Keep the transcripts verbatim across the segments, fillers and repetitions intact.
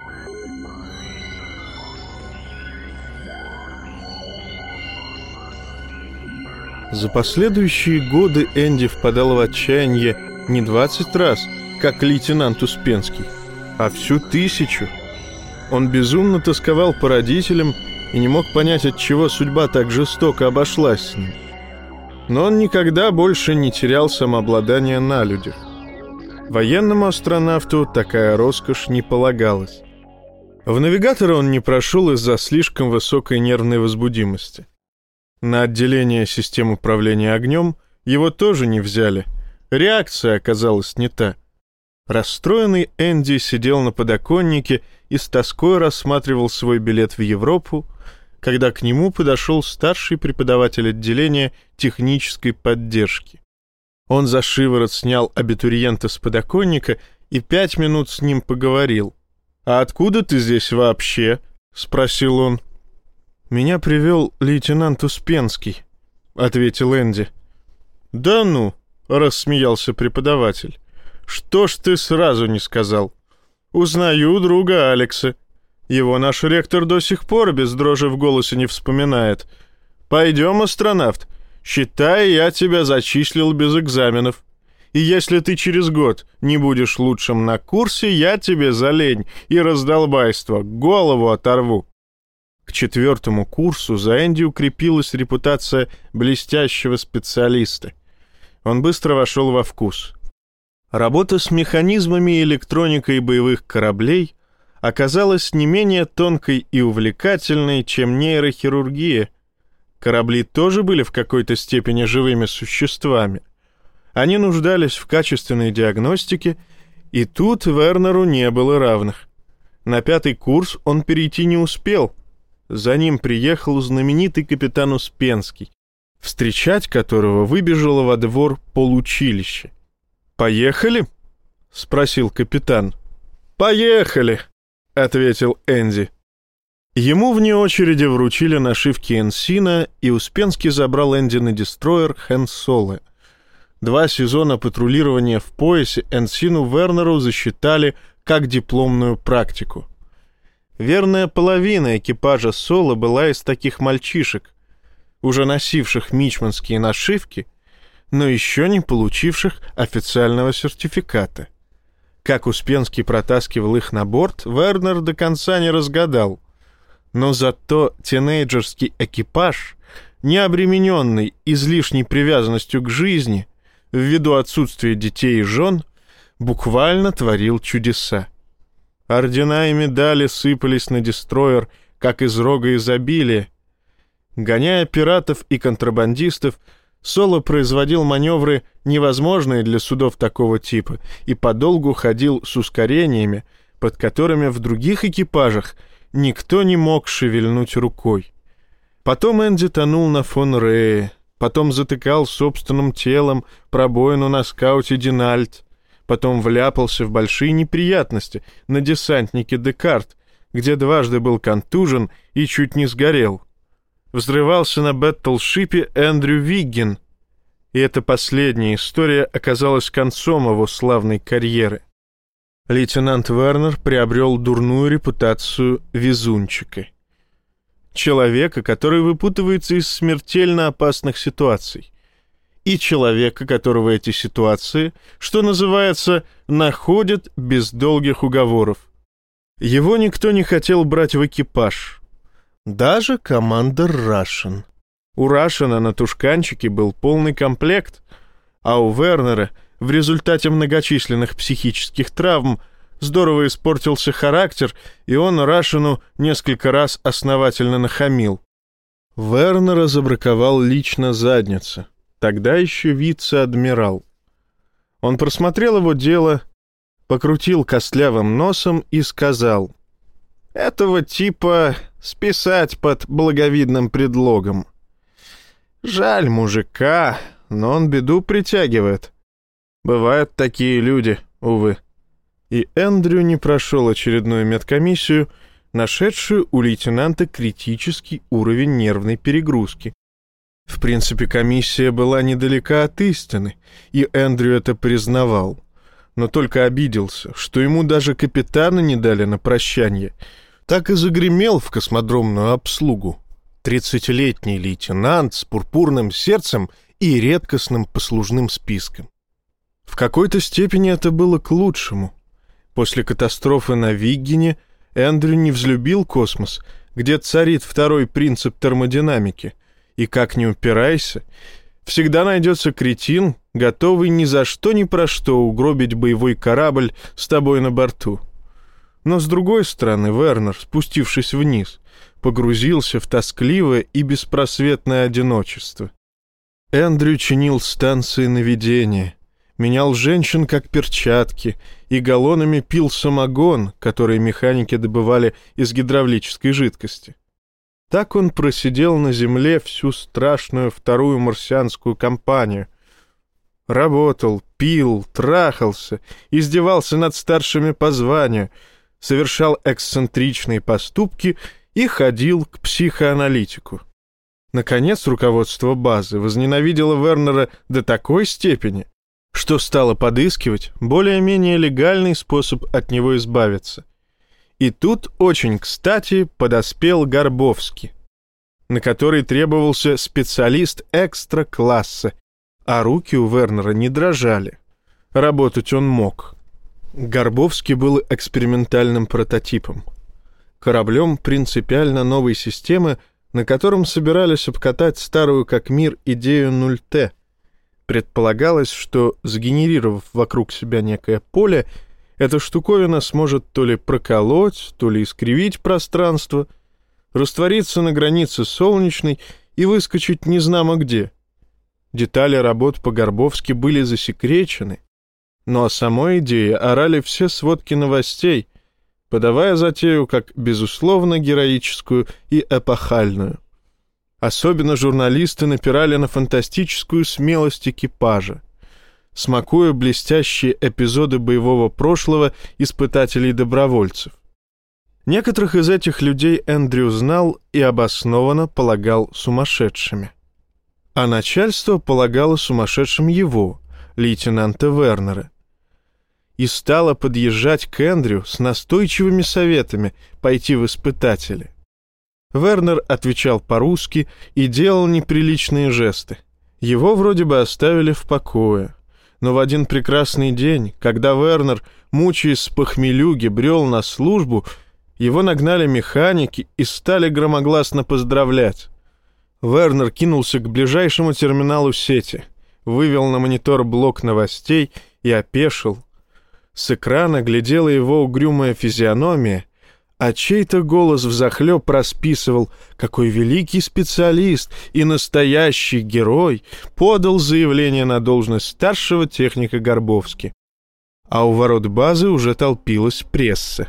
За последующие годы Энди впадал в отчаяние не двадцать раз, как лейтенант Успенский, а всю тысячу. Он безумно тосковал по родителям и не мог понять, отчего судьба так жестоко обошлась с ним. Но он никогда больше не терял самообладания на людях. Военному астронавту такая роскошь не полагалась. В навигатора он не прошел из-за слишком высокой нервной возбудимости. На отделение систем управления огнем его тоже не взяли. Реакция оказалась не та. Расстроенный Энди сидел на подоконнике и с тоской рассматривал свой билет в Европу, когда к нему подошел старший преподаватель отделения технической поддержки. Он за шиворот снял абитуриента с подоконника и пять минут с ним поговорил. «А откуда ты здесь вообще?» — спросил он. «Меня привел лейтенант Успенский», — ответил Энди. «Да ну», — рассмеялся преподаватель. «Что ж ты сразу не сказал? Узнаю друга Алекса. Его наш ректор до сих пор без дрожи в голосе не вспоминает. Пойдем, астронавт. Считай, я тебя зачислил без экзаменов. И если ты через год не будешь лучшим на курсе, я тебе за лень и раздолбайство голову оторву». К четвертому курсу за Энди укрепилась репутация блестящего специалиста. Он быстро вошел во вкус. Работа с механизмами и электроникой боевых кораблей оказалась не менее тонкой и увлекательной, чем нейрохирургия. Корабли тоже были в какой-то степени живыми существами. Они нуждались в качественной диагностике, и тут Вернеру не было равных. На пятый курс он перейти не успел. За ним приехал знаменитый капитан Успенский, встречать которого выбежало во двор получилище. «Поехали?» — спросил капитан. «Поехали!» — ответил Энди. Ему вне очереди вручили нашивки Энсина, и Успенский забрал Энди на дестройер Хэн Соло. Два сезона патрулирования в поясе Энсину Вернеру засчитали как дипломную практику. Верная половина экипажа Соло была из таких мальчишек, уже носивших мичманские нашивки, но еще не получивших официального сертификата. Как Успенский протаскивал их на борт, Вернер до конца не разгадал. Но зато тинейджерский экипаж, не обремененный излишней привязанностью к жизни, ввиду отсутствия детей и жен, буквально творил чудеса. Ордена и медали сыпались на дестройер, как из рога изобилия. Гоняя пиратов и контрабандистов, Соло производил маневры, невозможные для судов такого типа, и подолгу ходил с ускорениями, под которыми в других экипажах никто не мог шевельнуть рукой. Потом Энди тонул на фон Рее, потом затыкал собственным телом пробоину на скауте Динальт, потом вляпался в большие неприятности на десантнике Декарт, где дважды был контужен и чуть не сгорел. Взрывался на бэттлшипе Эндрю Виггин, и эта последняя история оказалась концом его славной карьеры. Лейтенант Вернер приобрел дурную репутацию везунчика. Человека, который выпутывается из смертельно опасных ситуаций. И человека, которого эти ситуации, что называется, находят без долгих уговоров. Его никто не хотел брать в экипаж. Даже командир Рашен. У Рашена на тушканчике был полный комплект, а у Вернера в результате многочисленных психических травм здорово испортился характер, и он Рашену несколько раз основательно нахамил. Вернера забраковал лично задница, тогда еще вице-адмирал. Он просмотрел его дело, покрутил костлявым носом и сказал: «Этого типа списать под благовидным предлогом. Жаль мужика, но он беду притягивает. Бывают такие люди, увы». И Эндрю не прошел очередную медкомиссию, нашедшую у лейтенанта критический уровень нервной перегрузки. В принципе, комиссия была недалека от истины, и Эндрю это признавал. но только обиделся, что ему даже капитана не дали на прощанье. Так и загремел в космодромную обслугу. Тридцатилетний лейтенант с пурпурным сердцем и редкостным послужным списком. В какой-то степени это было к лучшему. После катастрофы на Виггине Эндрю не взлюбил космос, где царит второй принцип термодинамики, и, как ни упирайся, всегда найдется кретин, готовый ни за что ни про что угробить боевой корабль с тобой на борту. Но, с другой стороны, Вернер, спустившись вниз, погрузился в тоскливое и беспросветное одиночество. Эндрю чинил станции наведения, менял женщин как перчатки и галлонами пил самогон, который механики добывали из гидравлической жидкости. Так он просидел на земле всю страшную вторую марсианскую кампанию. Работал, пил, трахался, издевался над старшими по званию, совершал эксцентричные поступки и ходил к психоаналитику. Наконец, руководство базы возненавидело Вернера до такой степени, что стало подыскивать более-менее легальный способ от него избавиться. И тут очень кстати подоспел Горбовский, на который требовался специалист экстра-класса, а руки у Вернера не дрожали. Работать он мог. Горбовский был экспериментальным прототипом, кораблем принципиально новой системы, на котором собирались обкатать старую как мир идею нуль тэ. Предполагалось, что, сгенерировав вокруг себя некое поле, эта штуковина сможет то ли проколоть, то ли искривить пространство, раствориться на границе солнечной и выскочить незнамо где. Детали работ по-горбовски были засекречены, но о самой идее орали все сводки новостей, подавая затею как, безусловно, героическую и эпохальную. Особенно журналисты напирали на фантастическую смелость экипажа, смакуя блестящие эпизоды боевого прошлого испытателей-добровольцев. Некоторых из этих людей Эндрю знал и обоснованно полагал сумасшедшими. А начальство полагало сумасшедшим его, лейтенанта Вернера, и стало подъезжать к Эндрю с настойчивыми советами пойти в испытатели. Вернер отвечал по-русски и делал неприличные жесты. Его вроде бы оставили в покое. Но в один прекрасный день, когда Вернер, мучаясь с похмелюги, брел на службу, его нагнали механики и стали громогласно поздравлять. Вернер кинулся к ближайшему терминалу сети, вывел на монитор блок новостей и опешил. С экрана глядела его угрюмая физиономия, а чей-то голос взахлеб расписывал, какой великий специалист и настоящий герой подал заявление на должность старшего техника Горбовски. А у ворот базы уже толпилась пресса.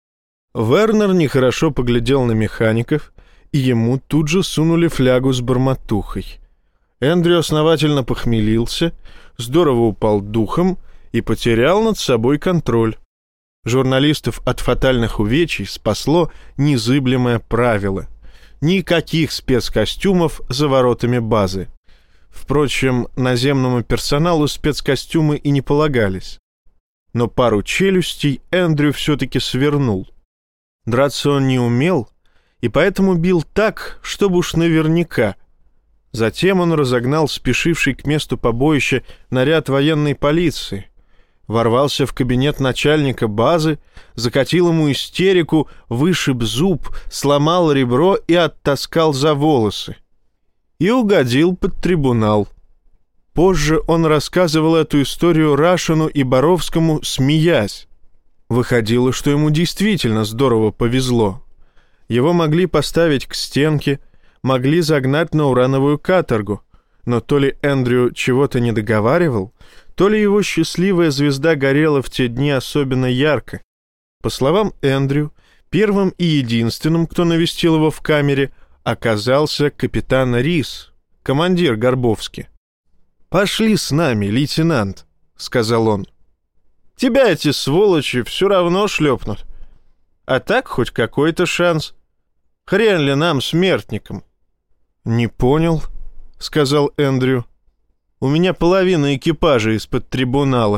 Вернер нехорошо поглядел на механиков, и ему тут же сунули флягу с бормотухой. Эндрю основательно похмелился, здорово упал духом и потерял над собой контроль. Журналистов от фатальных увечий спасло незыблемое правило: никаких спецкостюмов за воротами базы. Впрочем, наземному персоналу спецкостюмы и не полагались. Но пару челюстей Эндрю все-таки свернул. Драться он не умел, и поэтому бил так, чтобы уж наверняка. Затем он разогнал спешивший к месту побоища наряд военной полиции, ворвался в кабинет начальника базы, закатил ему истерику, вышиб зуб, сломал ребро и оттаскал за волосы. И угодил под трибунал. Позже он рассказывал эту историю Рашину и Боровскому, смеясь. Выходило, что ему действительно здорово повезло. Его могли поставить к стенке, могли загнать на урановую каторгу, но то ли Эндрю чего-то не договаривал, то ли его счастливая звезда горела в те дни особенно ярко. По словам Эндрю, первым и единственным, кто навестил его в камере, оказался капитан Рис, командир Горбовски. «Пошли с нами, лейтенант», — сказал он. «Тебя эти сволочи все равно шлепнут. А так хоть какой-то шанс. Хрен ли нам, смертникам?» «Не понял», — сказал Эндрю. «У меня половина экипажа из-под трибунала».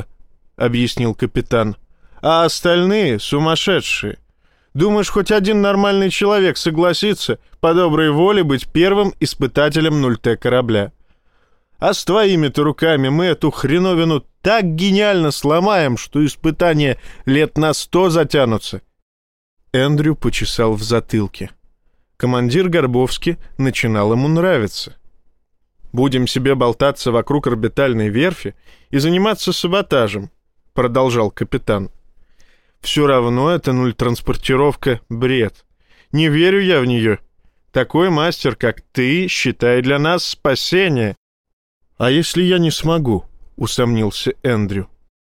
— объяснил капитан, — «а остальные сумасшедшие. Думаешь, хоть один нормальный человек согласится по доброй воле быть первым испытателем нуль-Т корабля? А с твоими-то руками мы эту хреновину так гениально сломаем, что испытания лет на сто затянутся». Эндрю почесал в затылке. Командир Горбовский начинал ему нравиться. «Будем себе болтаться вокруг орбитальной верфи и заниматься саботажем», — продолжал капитан. «Все равно эта нуль-транспортировка — бред. Не верю я в нее. Такой мастер, как ты, считай для нас спасение». «А если я не смогу?» — усомнился Эндрю.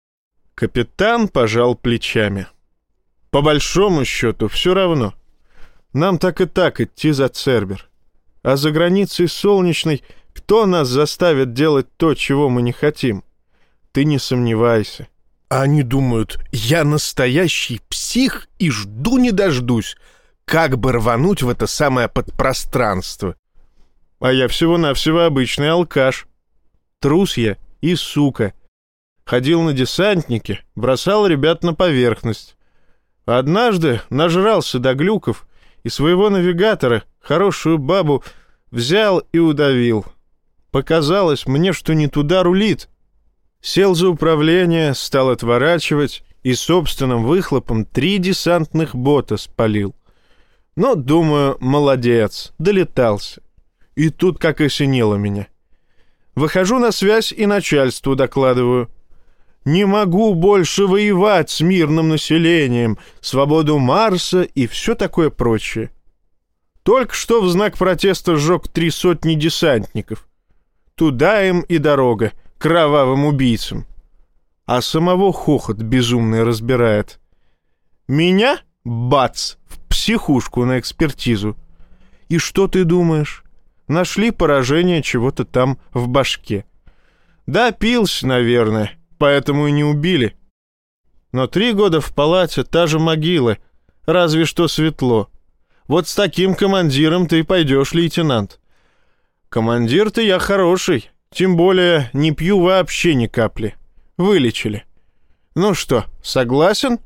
Капитан пожал плечами. «По большому счету, все равно. Нам так и так идти за Цербер. А за границей Солнечной кто нас заставит делать то, чего мы не хотим? Ты не сомневайся. А они думают, я настоящий псих и жду не дождусь, как бы рвануть в это самое подпространство. А я всего-навсего обычный алкаш. Трус я и сука. Ходил на десантнике, бросал ребят на поверхность. Однажды нажрался до глюков и своего навигатора, хорошую бабу, взял и удавил. Показалось мне, что не туда рулит. Сел за управление, стал отворачивать и собственным выхлопом три десантных бота спалил. Но, думаю, молодец, долетался. И тут как осенило меня. Выхожу на связь и начальству докладываю. Не могу больше воевать с мирным населением, свободу Марса и все такое прочее. Только что в знак протеста сжег три сотни десантников. Туда им и дорога, кровавым убийцам. А самого хохот безумный разбирает. Меня, бац, в психушку на экспертизу. И что ты думаешь? Нашли поражение чего-то там в башке. Да, пился, наверное, поэтому и не убили. Но три года в палате та же могила, разве что светло. Вот с таким командиром ты пойдешь, лейтенант. Командир-то я хороший, тем более не пью вообще ни капли. Вылечили. Ну что, согласен?»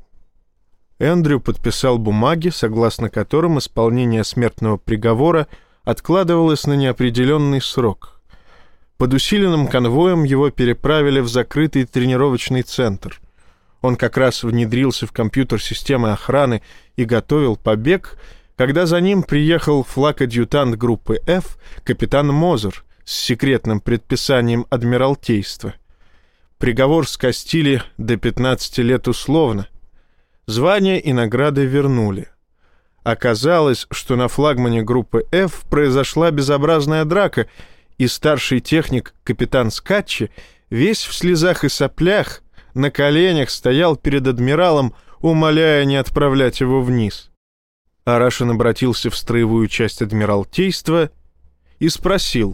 Эндрю подписал бумаги, согласно которым исполнение смертного приговора откладывалось на неопределенный срок. Под усиленным конвоем его переправили в закрытый тренировочный центр. Он как раз внедрился в компьютер системы охраны и готовил побег, когда за ним приехал флаг-адъютант группы F, капитан Мозер, с секретным предписанием Адмиралтейства. Приговор скостили до пятнадцати лет условно. Звания и награды вернули. Оказалось, что на флагмане группы F произошла безобразная драка, и старший техник капитан Скатчи, весь в слезах и соплях, на коленях стоял перед адмиралом, умоляя не отправлять его вниз. Арашин обратился в строевую часть Адмиралтейства и спросил,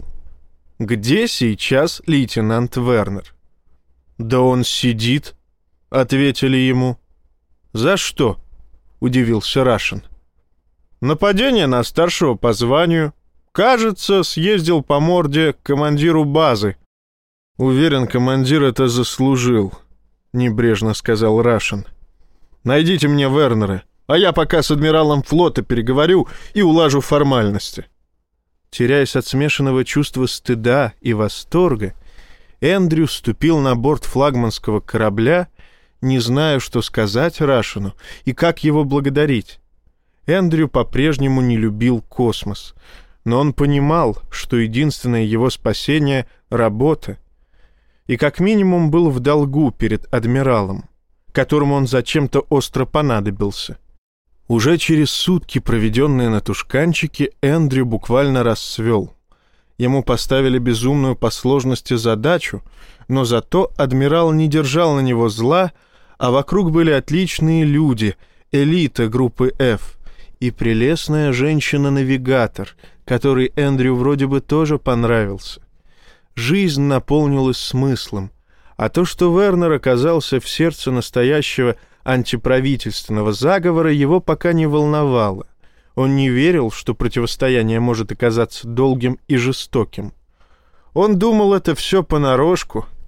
где сейчас лейтенант Вернер. «Да он сидит», — ответили ему. «За что?» — удивился Рашин. «Нападение на старшего по званию. Кажется, съездил по морде к командиру базы». «Уверен, командир это заслужил», — небрежно сказал Рашин. «Найдите мне Вернера, а я пока с адмиралом флота переговорю и улажу формальности». Теряясь от смешанного чувства стыда и восторга, Эндрю ступил на борт флагманского корабля, не зная, что сказать Рашину и как его благодарить. Эндрю по-прежнему не любил космос, но он понимал, что единственное его спасение — работа, и как минимум был в долгу перед адмиралом, которому он зачем-то остро понадобился. Уже через сутки, проведенные на тушканчике, Эндрю буквально расцвел. Ему поставили безумную по сложности задачу, но зато адмирал не держал на него зла, а вокруг были отличные люди, элита группы F и прелестная женщина-навигатор, которой Эндрю вроде бы тоже понравился. Жизнь наполнилась смыслом, а то, что Вернер оказался в сердце настоящего антиправительственного заговора, его пока не волновало. Он не верил, что противостояние может оказаться долгим и жестоким. Он думал, это все понарошку,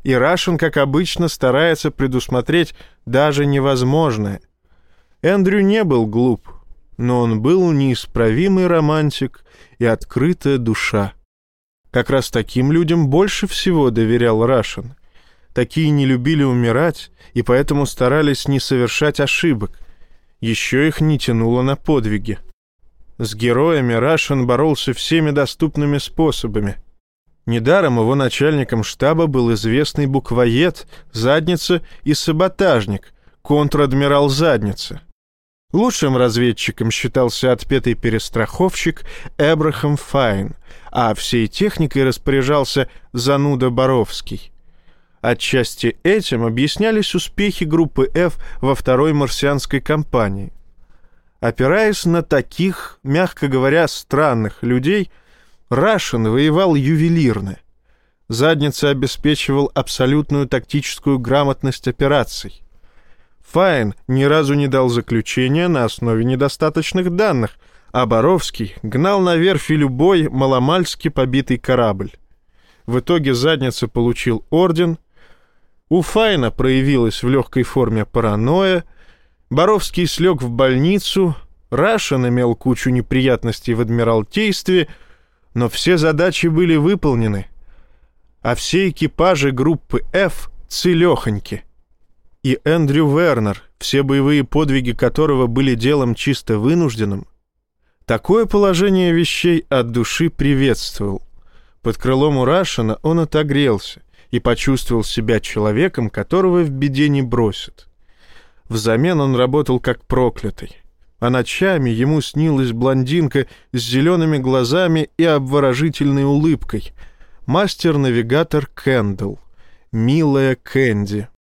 и Рашен, как обычно, старается предусмотреть даже невозможное. Эндрю не был глуп, но он был неисправимый романтик и открытая душа. Как раз таким людям больше всего доверял Рашен. Такие не любили умирать и поэтому старались не совершать ошибок. Еще их не тянуло на подвиги. С героями Рашен боролся всеми доступными способами. Недаром его начальником штаба был известный буквоед, задница и саботажник, контр-адмирал Задница. Лучшим разведчиком считался отпетый перестраховщик Эбрахам Файн, а всей техникой распоряжался зануда Боровский. Отчасти этим объяснялись успехи группы F во второй марсианской кампании. Опираясь на таких, мягко говоря, странных людей, Рашен воевал ювелирно. Задница обеспечивал абсолютную тактическую грамотность операций. Файн ни разу не дал заключения на основе недостаточных данных, а Боровский гнал на верфи любой маломальски побитый корабль. В итоге Задница получил орден, у Файна проявилась в легкой форме паранойя, Боровский слег в больницу, Рашен имел кучу неприятностей в Адмиралтействе, но все задачи были выполнены, а все экипажи группы F целехоньки. И Эндрю Вернер, все боевые подвиги которого были делом чисто вынужденным, такое положение вещей от души приветствовал. Под крылом у Рашена он отогрелся и почувствовал себя человеком, которого в беде не бросят. Взамен он работал как проклятый, а ночами ему снилась блондинка с зелеными глазами и обворожительной улыбкой, мастер-навигатор Кэндл, милая Кэнди.